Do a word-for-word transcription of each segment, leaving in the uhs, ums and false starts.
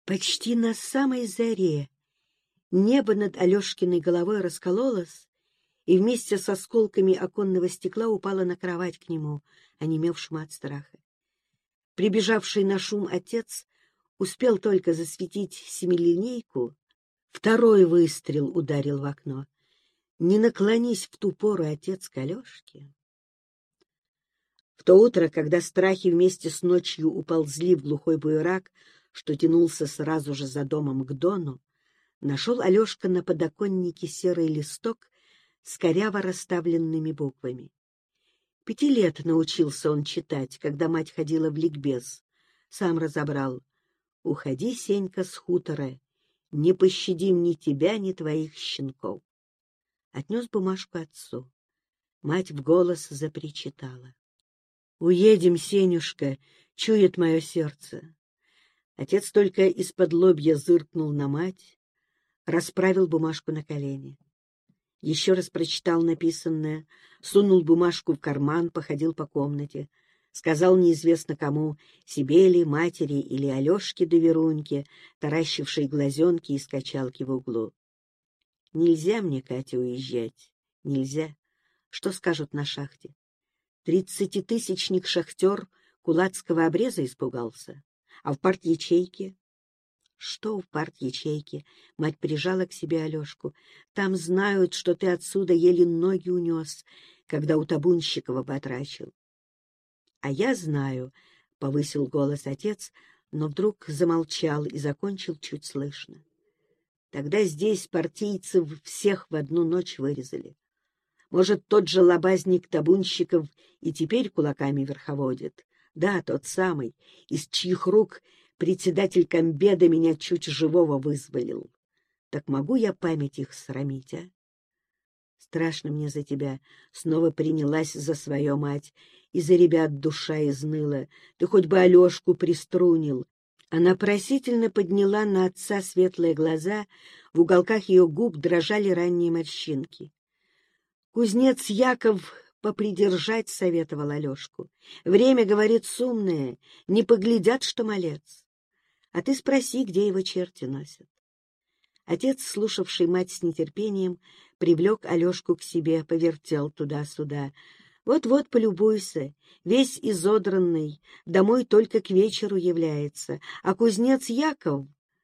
Почти на самой заре небо над Алешкиной головой раскололось, и вместе с осколками оконного стекла упало на кровать к нему, онемевшему от страха. Прибежавший на шум отец успел только засветить семилинейку, второй выстрел ударил в окно. Не наклонись в ту пору отец к Алешке. В то утро, когда страхи вместе с ночью уползли в глухой буерак, что тянулся сразу же за домом к Дону, нашел Алешка на подоконнике серый листок с коряво расставленными буквами. Пяти лет научился он читать, когда мать ходила в ликбез. Сам разобрал: «Уходи, Сенька, с хутора, не пощадим ни тебя, ни твоих щенков». Отнес бумажку отцу. Мать в голос запричитала: «Уедем, Сенюшка, чует мое сердце». Отец только из-под лобья зыркнул на мать, расправил бумажку на колени. Еще раз прочитал написанное, сунул бумажку в карман, походил по комнате, сказал неизвестно кому, себе ли, матери или Алешке да Веруньке, таращившей глазенки из качалки в углу: «Нельзя мне, Катя, уезжать, нельзя. Что скажут на шахте? Тридцатитысячник-шахтер кулацкого обреза испугался, а в парт-ячейке...» «Что в парт-ячейке?» — мать прижала к себе Алешку. «Там знают, что ты отсюда еле ноги унес, когда у Табунщикова потрачил». «А я знаю», — повысил голос отец, но вдруг замолчал и закончил чуть слышно. «Тогда здесь партийцев всех в одну ночь вырезали. Может, тот же лобазник Табунщиков и теперь кулаками верховодит? Да, тот самый, из чьих рук председатель комбеда меня чуть живого вызволил. Так могу я память их срамить, а? Страшно мне за тебя. Снова принялась за свое мать, и за ребят душа изныла. Ты хоть бы Алешку приструнил». Она просительно подняла на отца светлые глаза, в уголках ее губ дрожали ранние морщинки. Кузнец Яков попридержать советовал Алешку. Время, говорит, сумное, не поглядят, что малец. А ты спроси, где его черти носят. Отец, слушавший мать с нетерпением, привлек Алешку к себе, повертел туда-сюда. Вот-вот полюбуйся, весь изодранный, домой только к вечеру является. А кузнец Яков...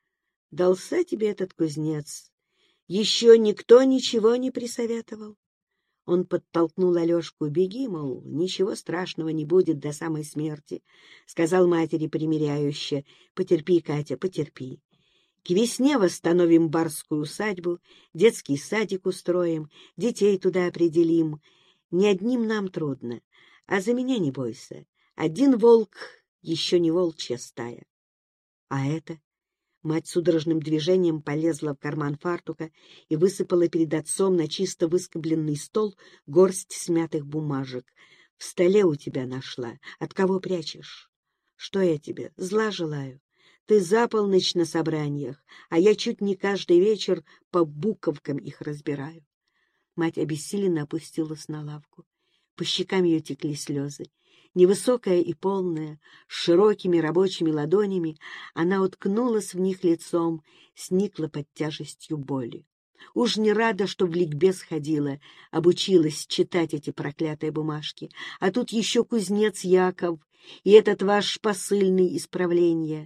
Дался тебе этот кузнец. Еще никто ничего не присоветовал. Он подтолкнул Алешку: «Беги, мол, ничего страшного не будет до самой смерти», — сказал матери примиряюще: «Потерпи, Катя, потерпи. К весне восстановим барскую усадьбу, детский садик устроим, детей туда определим. Не одним нам трудно, а за меня не бойся. Один волк еще не волчья стая». «А это?» Мать судорожным движением полезла в карман фартука и высыпала перед отцом на чисто выскобленный стол горсть смятых бумажек. «В столе у тебя нашла. От кого прячешь?» «Что я тебе? Зла желаю. Ты за полночь на собраниях, а я чуть не каждый вечер по буковкам их разбираю». Мать обессиленно опустилась на лавку. По щекам ее текли слезы. Невысокая и полная, с широкими рабочими ладонями, она уткнулась в них лицом, сникла под тяжестью боли. Уж не рада, что в ликбез ходила, обучилась читать эти проклятые бумажки. А тут еще кузнец Яков и этот ваш посыльный исправления.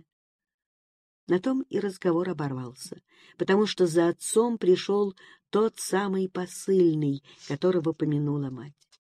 На том и разговор оборвался, потому что за отцом пришел тот самый посыльный, которого помянула мать.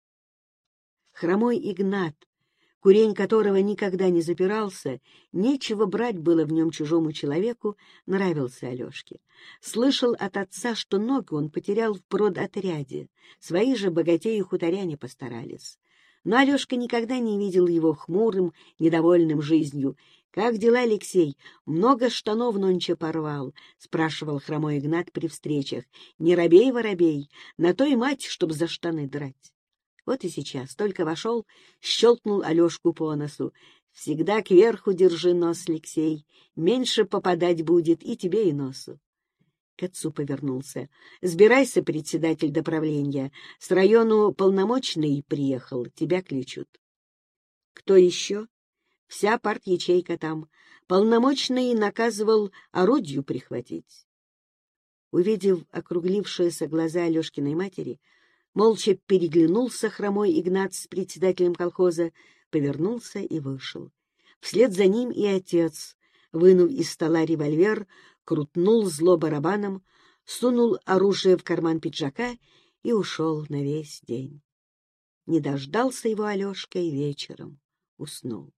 Хромой Игнат, курень которого никогда не запирался, нечего брать было в нем чужому человеку, нравился Алешке. Слышал от отца, что ноги он потерял в продотряде, свои же богатеи-хуторяне постарались. Но Алешка никогда не видел его хмурым, недовольным жизнью. «Как дела, Алексей? Много штанов нонче порвал?» — спрашивал хромой Игнат при встречах. «Не робей, воробей, на то и мать, чтоб за штаны драть». Вот и сейчас, только вошел, щелкнул Алешку по носу. «Всегда кверху держи нос, Алексей, меньше попадать будет и тебе, и носу». К отцу повернулся. «Сбирайся, председатель до правления. С району полномочный приехал, тебя кличут». «Кто еще?» Вся парт-ячейка там. Полномочный наказывал орудию прихватить. Увидев округлившиеся глаза Алешкиной матери, молча переглянулся хромой Игнат с председателем колхоза, повернулся и вышел. Вслед за ним и отец, вынув из стола револьвер, крутнул зло барабаном, сунул оружие в карман пиджака и ушел на весь день. Не дождался его Алешка и вечером уснул.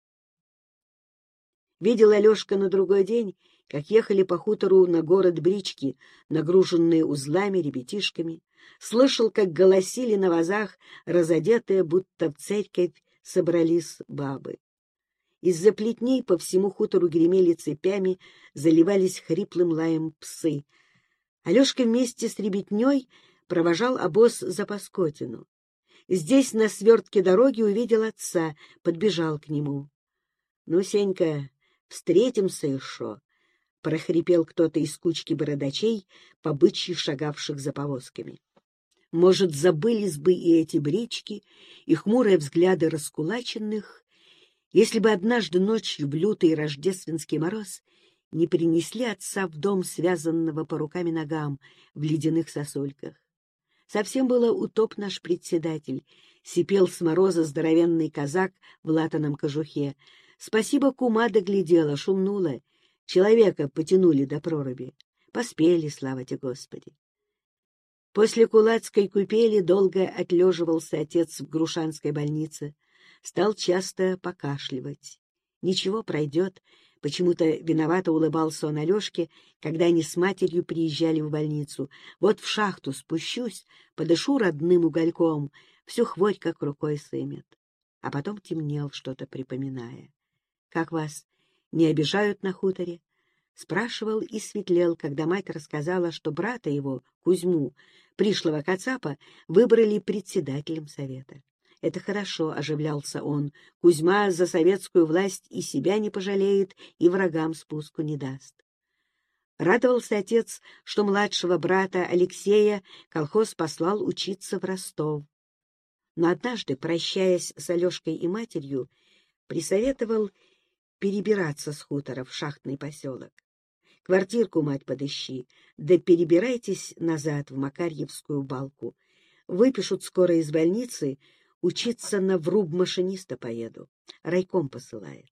Видел Алешка на другой день, как ехали по хутору на город брички, нагруженные узлами, ребятишками. Слышал, как голосили на вазах, разодетые, будто в церковь собрались бабы. Из-за плетней по всему хутору гремели цепями, заливались хриплым лаем псы. Алешка вместе с ребятней провожал обоз за Паскотину. Здесь на свертке дороги увидел отца, подбежал к нему. — Ну, Сенька, встретимся еще, — прохрипел кто-то из кучки бородачей, по бычьи шагавших за повозками. Может, забылись бы и эти брички, и хмурые взгляды раскулаченных, если бы однажды ночью в лютый рождественский мороз не принесли отца в дом, связанного по рукам и ногам, в ледяных сосульках. Совсем было утоп наш председатель, сипел с мороза здоровенный казак в латаном кожухе. Спасибо, кума доглядела, шумнула. Человека потянули до проруби. Поспели, слава тебе, Господи. После кулацкой купели долго отлеживался отец в Грушанской больнице. Стал часто покашливать. Ничего, пройдет. Почему-то виновато улыбался он Алешке, когда они с матерью приезжали в больницу. Вот в шахту спущусь, подышу родным угольком, всю хворь как рукой сымет. А потом темнел, что-то припоминая. — Как вас не обижают на хуторе? Спрашивал и светлел, когда мать рассказала, что брата его, Кузьму, пришлого кацапа, выбрали председателем совета. Это хорошо, — оживлялся он. Кузьма за советскую власть и себя не пожалеет, и врагам спуску не даст. Радовался отец, что младшего брата Алексея колхоз послал учиться в Ростов. Но однажды, прощаясь с Алешкой и матерью, присоветовал перебираться с хутора в шахтный поселок. Квартирку, мать, подыщи, да перебирайтесь назад в Макарьевскую балку. Выпишут скоро из больницы, учиться на вруб машиниста поеду. Райком посылает.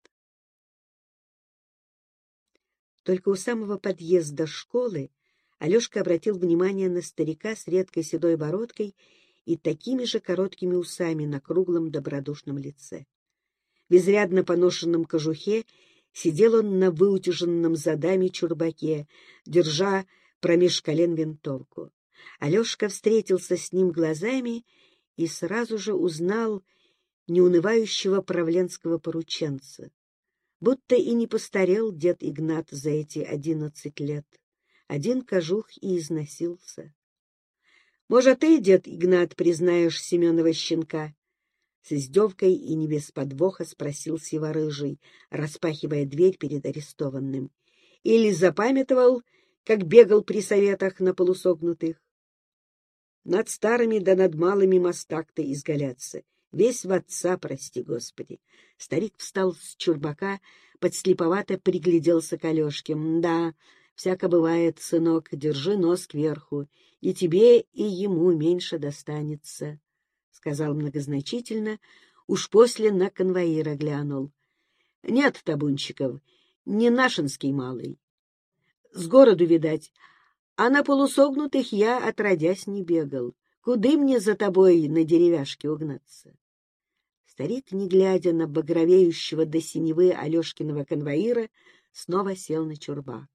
Только у самого подъезда школы Алешка обратил внимание на старика с редкой седой бородкой и такими же короткими усами на круглом добродушном лице. В изрядно поношенном кожухе сидел он на выутюженном задами чурбаке, держа промеж колен винтовку. Алешка встретился с ним глазами и сразу же узнал неунывающего правленского порученца. Будто и не постарел дед Игнат за эти одиннадцать лет. Один кожух и износился. — Может, ты, дед Игнат, признаешь Семенова щенка? С издевкой и не без подвоха спросил Сиворыжий, распахивая дверь перед арестованным. — Или запамятовал, как бегал при советах на полусогнутых? Над старыми да над малыми мастак-то изгаляться. Весь в отца, прости Господи. Старик встал с чурбака, подслеповато пригляделся к Алешке. — Да, всяко бывает, сынок, держи нос кверху, и тебе, и ему меньше достанется, — сказал многозначительно, уж после на конвоира глянул. — Нет, табунчиков, не нашинский малый. С городу, видать, а на полусогнутых я отродясь не бегал. Куды мне за тобой на деревяшке угнаться? Старик, не глядя на багровеющего до синевы Алешкиного конвоира, снова сел на чурбак.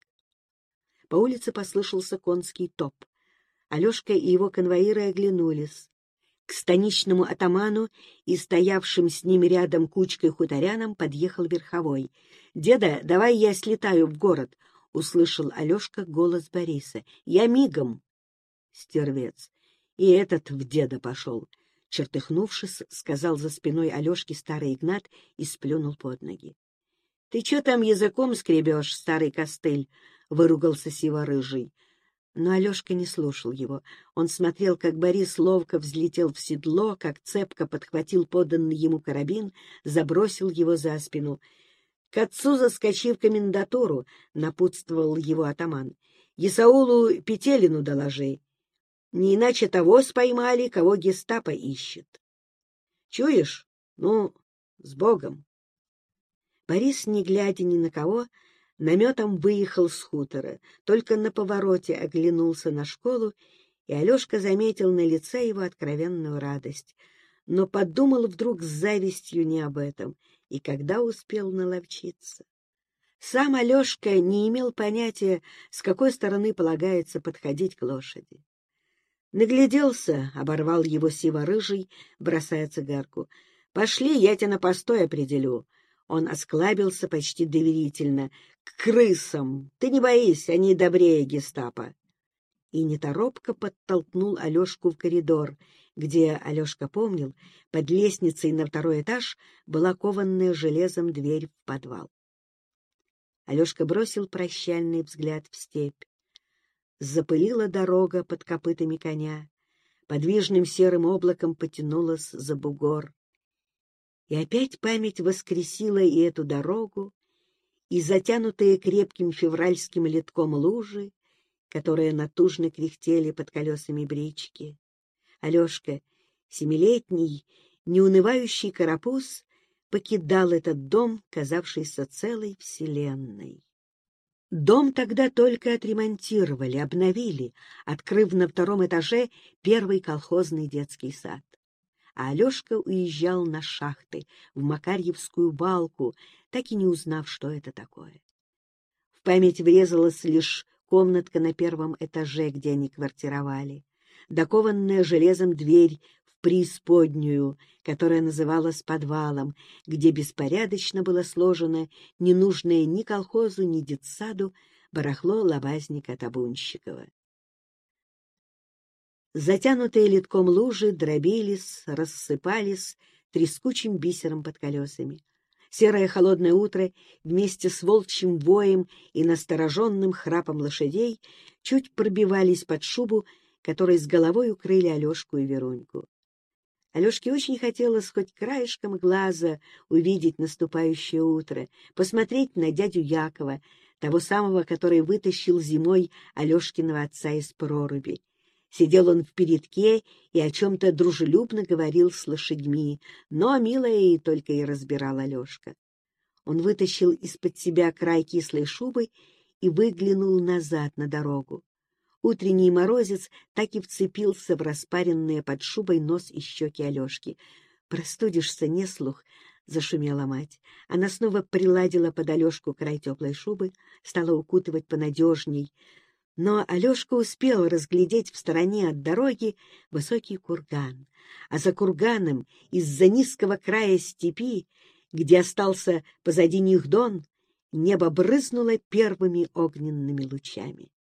По улице послышался конский топ. Алешка и его конвоиры оглянулись. К станичному атаману и стоявшим с ним рядом кучкой хуторянам подъехал верховой. — Деда, давай я слетаю в город, — услышал Алешка голос Бориса. — Я мигом. Стервец. И этот в деда пошел. Чертыхнувшись, сказал за спиной Алешки старый Игнат и сплюнул под ноги. — Ты че там языком скребешь, старый костыль? — выругался Сиворыжий. Но Алешка не слушал его. Он смотрел, как Борис ловко взлетел в седло, как цепко подхватил поданный ему карабин, забросил его за спину. К отцу заскочи в комендатуру, — напутствовал его атаман. — Исаулу Петелину доложи. Не иначе того споймали, кого гестапо ищет. Чуешь? Ну, с Богом. Борис, не глядя ни на кого, наметом выехал с хутора. Только на повороте оглянулся на школу, и Алешка заметил на лице его откровенную радость. Но подумал вдруг с завистью не об этом, и когда успел наловчиться. Сам Алешка не имел понятия, с какой стороны полагается подходить к лошади. Нагляделся, — оборвал его сиво-рыжий, бросая цигарку. — Пошли, я тебя на постой определю. Он осклабился почти доверительно. — К крысам! Ты не боись, они добрее гестапо. И неторопко подтолкнул Алешку в коридор, где, Алешка помнил, под лестницей на второй этаж была кованная железом дверь в подвал. Алешка бросил прощальный взгляд в степь. Запылила дорога под копытами коня, подвижным серым облаком потянулась за бугор. И опять память воскресила и эту дорогу, и затянутые крепким февральским литком лужи, которые натужно кряхтели под колесами брички. Алешка, семилетний, неунывающий карапуз, покидал этот дом, казавшийся целой вселенной. Дом тогда только отремонтировали, обновили, открыв на втором этаже первый колхозный детский сад. А Алешка уезжал на шахты, в Макарьевскую балку, так и не узнав, что это такое. В память врезалась лишь комнатка на первом этаже, где они квартировали, докованная железом дверь в преисподнюю, которая называлась подвалом, где беспорядочно было сложено ненужное ни колхозу, ни детсаду барахло лобазника Табунщикова. Затянутые литком лужи дробились, рассыпались трескучим бисером под колесами. Серое холодное утро вместе с волчьим воем и настороженным храпом лошадей чуть пробивались под шубу, которой с головой укрыли Алешку и Веруньку. Алешке очень хотелось хоть краешком глаза увидеть наступающее утро, посмотреть на дядю Якова, того самого, который вытащил зимой Алешкиного отца из проруби. Сидел он в передке и о чем-то дружелюбно говорил с лошадьми, но милое и только и разбирал Алешка. Он вытащил из-под себя край кислой шубы и выглянул назад на дорогу. Утренний морозец так и вцепился в распаренные под шубой нос и щеки Алешки. «Простудишься, не слух», — зашумела мать. Она снова приладила под Алешку край теплой шубы, стала укутывать понадежней. Но Алешка успел разглядеть в стороне от дороги высокий курган, а за курганом из-за низкого края степи, где остался позади них Дон, небо брызнуло первыми огненными лучами.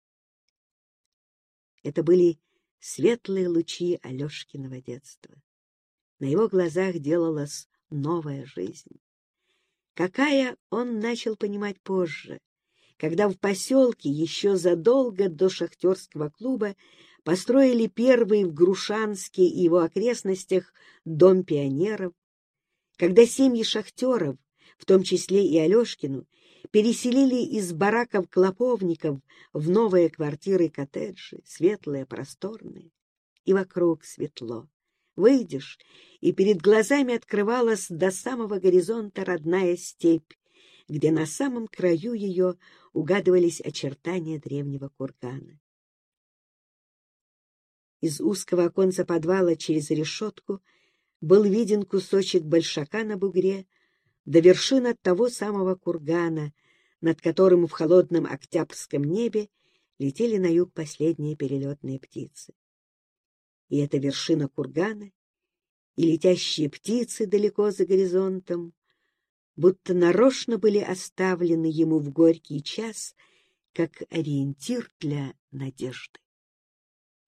Это были светлые лучи Алешкиного детства. На его глазах делалась новая жизнь. Какая, он начал понимать позже, когда в поселке еще задолго до шахтерского клуба построили первый в Грушанске и его окрестностях дом пионеров, когда семьи шахтеров, в том числе и Алешкину, переселили из бараков клоповников в новые квартиры-коттеджи, светлые, просторные, и вокруг светло. Выйдешь, и перед глазами открывалась до самого горизонта родная степь, где на самом краю ее угадывались очертания древнего кургана. Из узкого оконца подвала через решетку был виден кусочек большака на бугре, до вершины того самого кургана, над которым в холодном октябрьском небе летели на юг последние перелетные птицы. И эта вершина кургана, и летящие птицы далеко за горизонтом, будто нарочно были оставлены ему в горький час, как ориентир для надежды.